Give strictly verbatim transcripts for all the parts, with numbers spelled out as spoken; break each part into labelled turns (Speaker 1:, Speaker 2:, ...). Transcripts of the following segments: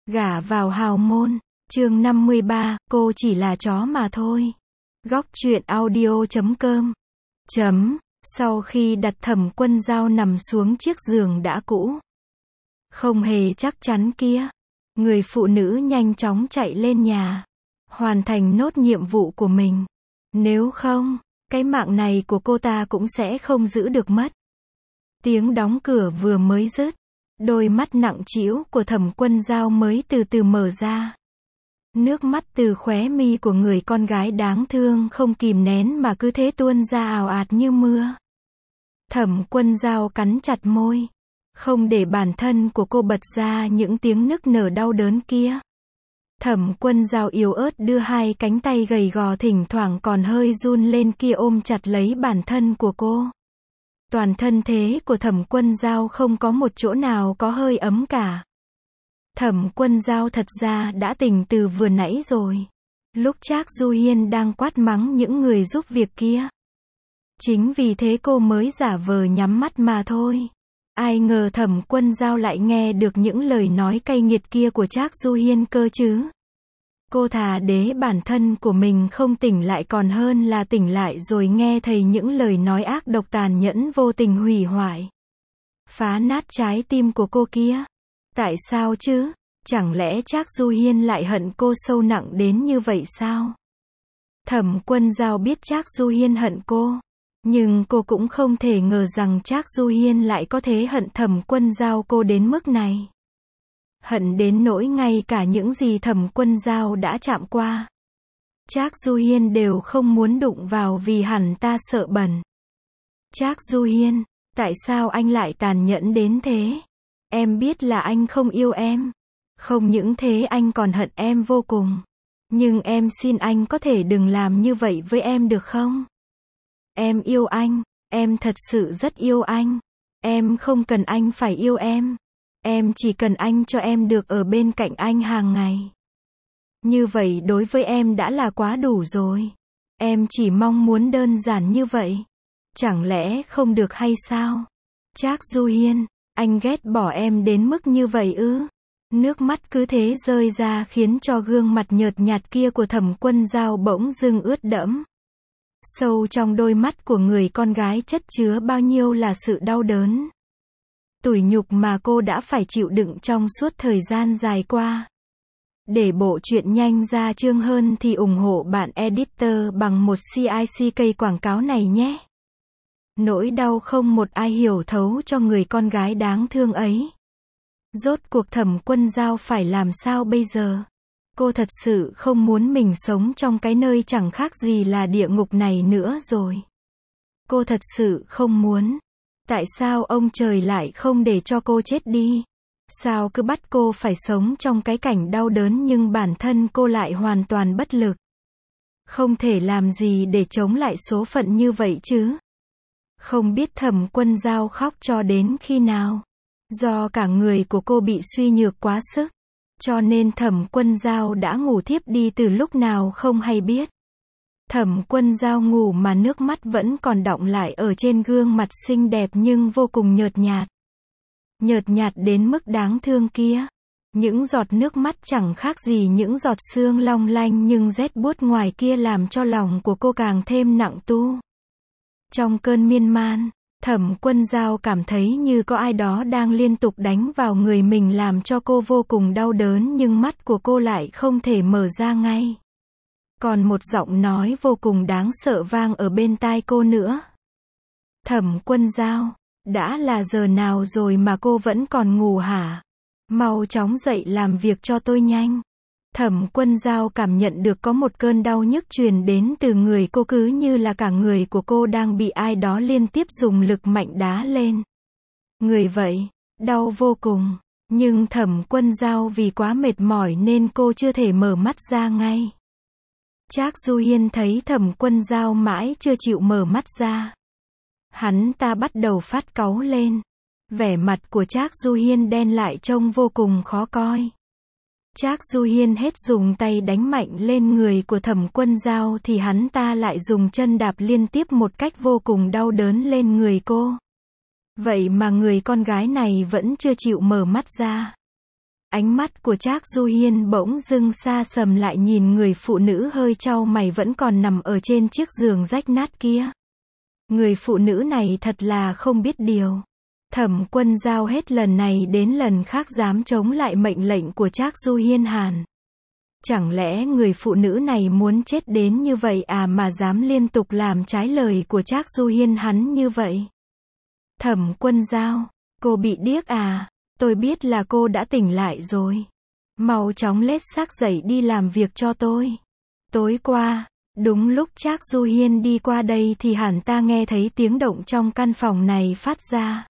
Speaker 1: Gả vào hào môn. Chương năm mươi ba, cô chỉ là chó mà thôi. Góc truyện audio chấm com. Chấm. Sau khi đặt Thẩm Quân Dao nằm xuống chiếc giường đã cũ, không hề chắc chắn kia, người phụ nữ nhanh chóng chạy lên nhà, hoàn thành nốt nhiệm vụ của mình. Nếu không, cái mạng này của cô ta cũng sẽ không giữ được mất. Tiếng đóng cửa vừa mới dứt, đôi mắt nặng trĩu của Thẩm Quân Dao mới từ từ mở ra. Nước mắt từ khóe mi của người con gái đáng thương không kìm nén mà cứ thế tuôn ra ào ạt như mưa. Thẩm Quân Dao cắn chặt môi, không để bản thân của cô bật ra những tiếng nức nở đau đớn kia. Thẩm Quân Dao yếu ớt đưa hai cánh tay gầy gò thỉnh thoảng còn hơi run lên kia ôm chặt lấy bản thân của cô. Toàn thân thế của Thẩm Quân Dao không có một chỗ nào có hơi ấm cả. Thẩm Quân Dao thật ra đã tỉnh từ vừa nãy rồi. Lúc Trác Du Hiên đang quát mắng những người giúp việc kia. Chính vì thế cô mới giả vờ nhắm mắt mà thôi. Ai ngờ Thẩm Quân Dao lại nghe được những lời nói cay nghiệt kia của Trác Du Hiên cơ chứ. Cô thà để bản thân của mình không tỉnh lại còn hơn là tỉnh lại rồi nghe thấy những lời nói ác độc tàn nhẫn vô tình hủy hoại, phá nát trái tim của cô kia. Tại sao chứ? Chẳng lẽ Trác Du Hiên lại hận cô sâu nặng đến như vậy sao? Thẩm Quân Dao biết Trác Du Hiên hận cô, nhưng cô cũng không thể ngờ rằng Trác Du Hiên lại có thể hận Thẩm Quân Dao cô đến mức này. Hận đến nỗi ngay cả những gì Thẩm Quân Dao đã chạm qua, Trác Du Hiên đều không muốn đụng vào vì hẳn ta sợ bẩn. Trác Du Hiên, tại sao anh lại tàn nhẫn đến thế? Em biết là anh không yêu em. Không những thế anh còn hận em vô cùng. Nhưng em xin anh có thể đừng làm như vậy với em được không? Em yêu anh, em thật sự rất yêu anh. Em không cần anh phải yêu em. Em chỉ cần anh cho em được ở bên cạnh anh hàng ngày. Như vậy đối với em đã là quá đủ rồi. Em chỉ mong muốn đơn giản như vậy. Chẳng lẽ không được hay sao? Trác Du Hiên, anh ghét bỏ em đến mức như vậy ư? Nước mắt cứ thế rơi ra khiến cho gương mặt nhợt nhạt kia của Thẩm Quân Dao bỗng dưng ướt đẫm. Sâu trong đôi mắt của người con gái chất chứa bao nhiêu là sự đau đớn, tủi nhục mà cô đã phải chịu đựng trong suốt thời gian dài qua. Để bộ truyện nhanh ra chương hơn thì ủng hộ bạn editor bằng một xê i xê ca quảng cáo này nhé. Nỗi đau không một ai hiểu thấu cho người con gái đáng thương ấy. Rốt cuộc Thẩm Quân Dao phải làm sao bây giờ? Cô thật sự không muốn mình sống trong cái nơi chẳng khác gì là địa ngục này nữa rồi. Cô thật sự không muốn. Tại sao ông trời lại không để cho cô chết đi? Sao cứ bắt cô phải sống trong cái cảnh đau đớn nhưng bản thân cô lại hoàn toàn bất lực? Không thể làm gì để chống lại số phận như vậy chứ? Không biết Thẩm Quân Dao khóc cho đến khi nào. Do cả người của cô bị suy nhược quá sức, cho nên Thẩm Quân Dao đã ngủ thiếp đi từ lúc nào không hay biết. Thẩm Quân Dao ngủ mà nước mắt vẫn còn đọng lại ở trên gương mặt xinh đẹp nhưng vô cùng nhợt nhạt. Nhợt nhạt đến mức đáng thương kia. Những giọt nước mắt chẳng khác gì những giọt sương long lanh nhưng rét buốt ngoài kia làm cho lòng của cô càng thêm nặng tu. Trong cơn miên man, Thẩm Quân Dao cảm thấy như có ai đó đang liên tục đánh vào người mình làm cho cô vô cùng đau đớn nhưng mắt của cô lại không thể mở ra ngay. Còn một giọng nói vô cùng đáng sợ vang ở bên tai cô nữa. Thẩm Quân Dao, đã là giờ nào rồi mà cô vẫn còn ngủ hả? Mau chóng dậy làm việc cho tôi nhanh. Thẩm Quân Dao cảm nhận được có một cơn đau nhức truyền đến từ người cô cứ như là cả người của cô đang bị ai đó liên tiếp dùng lực mạnh đá lên. Người vậy, đau vô cùng. Nhưng Thẩm Quân Dao vì quá mệt mỏi nên cô chưa thể mở mắt ra ngay. Trác Du Hiên thấy Thẩm Quân Dao mãi chưa chịu mở mắt ra. Hắn ta bắt đầu phát cáu lên. Vẻ mặt của Trác Du Hiên đen lại trông vô cùng khó coi. Trác Du Hiên hết dùng tay đánh mạnh lên người của Thẩm Quân Dao thì hắn ta lại dùng chân đạp liên tiếp một cách vô cùng đau đớn lên người cô. Vậy mà người con gái này vẫn chưa chịu mở mắt ra. Ánh mắt của Trác Du Hiên bỗng dưng xa sầm lại nhìn người phụ nữ hơi chau mày vẫn còn nằm ở trên chiếc giường rách nát kia. Người phụ nữ này thật là không biết điều. Thẩm Quân Dao hết lần này đến lần khác dám chống lại mệnh lệnh của Trác Du Hiên Hàn. Chẳng lẽ người phụ nữ này muốn chết đến như vậy à mà dám liên tục làm trái lời của Trác Du Hiên hắn như vậy? Thẩm Quân Dao, cô bị điếc à? Tôi biết là cô đã tỉnh lại rồi. Mau chóng lết xác dậy đi làm việc cho tôi. Tối qua, đúng lúc Trác Du Hiên đi qua đây thì hẳn ta nghe thấy tiếng động trong căn phòng này phát ra.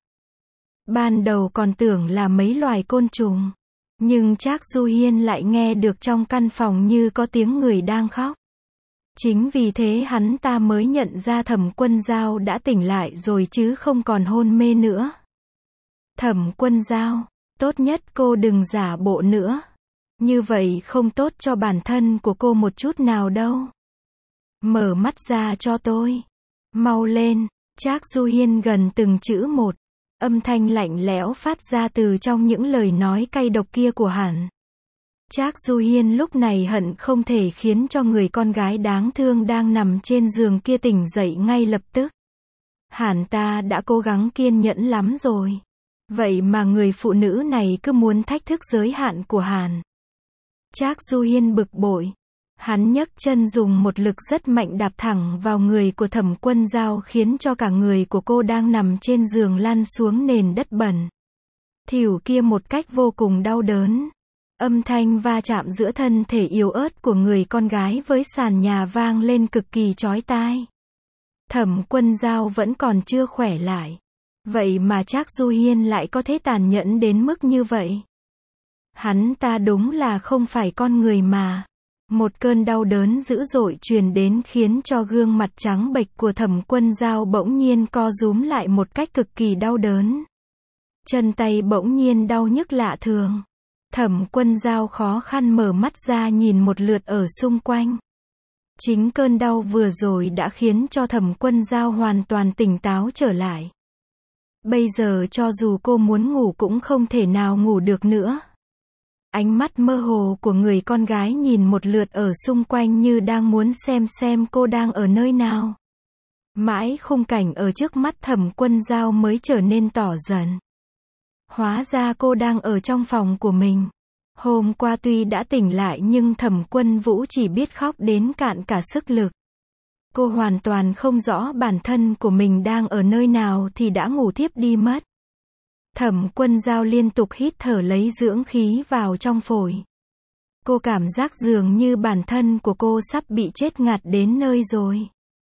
Speaker 1: Ban đầu còn tưởng là mấy loài côn trùng. Nhưng Trác Du Hiên lại nghe được trong căn phòng như có tiếng người đang khóc. Chính vì thế hắn ta mới nhận ra Thẩm Quân Dao đã tỉnh lại rồi chứ không còn hôn mê nữa. Thẩm Quân Dao, tốt nhất cô đừng giả bộ nữa. Như vậy không tốt cho bản thân của cô một chút nào đâu. Mở mắt ra cho tôi. Mau lên. Trác Du Hiên gần từng chữ một. Âm thanh lạnh lẽo phát ra từ trong những lời nói cay độc kia của hắn. Trác Du Hiên lúc này hận không thể khiến cho người con gái đáng thương đang nằm trên giường kia tỉnh dậy ngay lập tức. Hắn ta đã cố gắng kiên nhẫn lắm rồi. Vậy mà người phụ nữ này cứ muốn thách thức giới hạn của hắn. Trác Du Hiên bực bội. Hắn nhấc chân dùng một lực rất mạnh đạp thẳng vào người của Thẩm Quân Dao khiến cho cả người của cô đang nằm trên giường lăn xuống nền đất bẩn. Thỉu kia một cách vô cùng đau đớn. Âm thanh va chạm giữa thân thể yếu ớt của người con gái với sàn nhà vang lên cực kỳ chói tai. Thẩm Quân Dao vẫn còn chưa khỏe lại. Vậy mà Trác Du Hiên lại có thể tàn nhẫn đến mức như vậy. Hắn ta đúng là không phải con người mà. Một cơn đau đớn dữ dội truyền đến khiến cho gương mặt trắng bệch của Thẩm Quân Dao bỗng nhiên co rúm lại một cách cực kỳ đau đớn. Chân tay bỗng nhiên đau nhức lạ thường. Thẩm Quân Dao khó khăn mở mắt ra nhìn một lượt ở xung quanh. Chính cơn đau vừa rồi đã khiến cho Thẩm Quân Dao hoàn toàn tỉnh táo trở lại. Bây giờ cho dù cô muốn ngủ cũng không thể nào ngủ được nữa. Ánh mắt mơ hồ của người con gái nhìn một lượt ở xung quanh như đang muốn xem xem cô đang ở nơi nào. Mãi khung cảnh ở trước mắt Thẩm Quân Dao mới trở nên tỏ dần. Hóa ra cô đang ở trong phòng của mình. Hôm qua tuy đã tỉnh lại nhưng Thẩm Quân Vũ chỉ biết khóc đến cạn cả sức lực. Cô hoàn toàn không rõ bản thân của mình đang ở nơi nào thì đã ngủ thiếp đi mất. Thẩm Quân Dao liên tục hít thở lấy dưỡng khí vào trong phổi. Cô cảm giác dường như bản thân của cô sắp bị chết ngạt đến nơi rồi.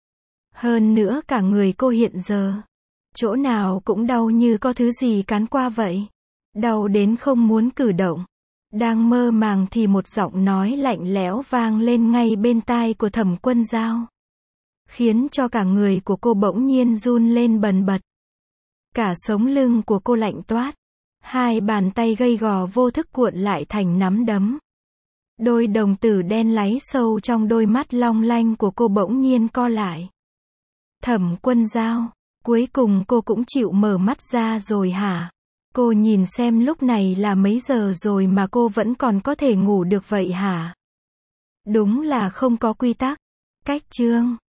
Speaker 1: Hơn nữa cả người cô hiện giờ, chỗ nào cũng đau như có thứ gì cán qua vậy. Đau đến không muốn cử động. Đang mơ màng thì một giọng nói lạnh lẽo vang lên ngay bên tai của Thẩm Quân Dao. Khiến cho cả người của cô bỗng nhiên run lên bần bật. Cả sống lưng của cô lạnh toát. Hai bàn tay gầy gò vô thức cuộn lại thành nắm đấm. Đôi đồng tử đen láy sâu trong đôi mắt long lanh của cô bỗng nhiên co lại. Thẩm Quân Dao, cuối cùng cô cũng chịu mở mắt ra rồi hả? Cô nhìn xem lúc này là mấy giờ rồi mà cô vẫn còn có thể ngủ được vậy hả? Đúng là không có quy tắc. Cách chương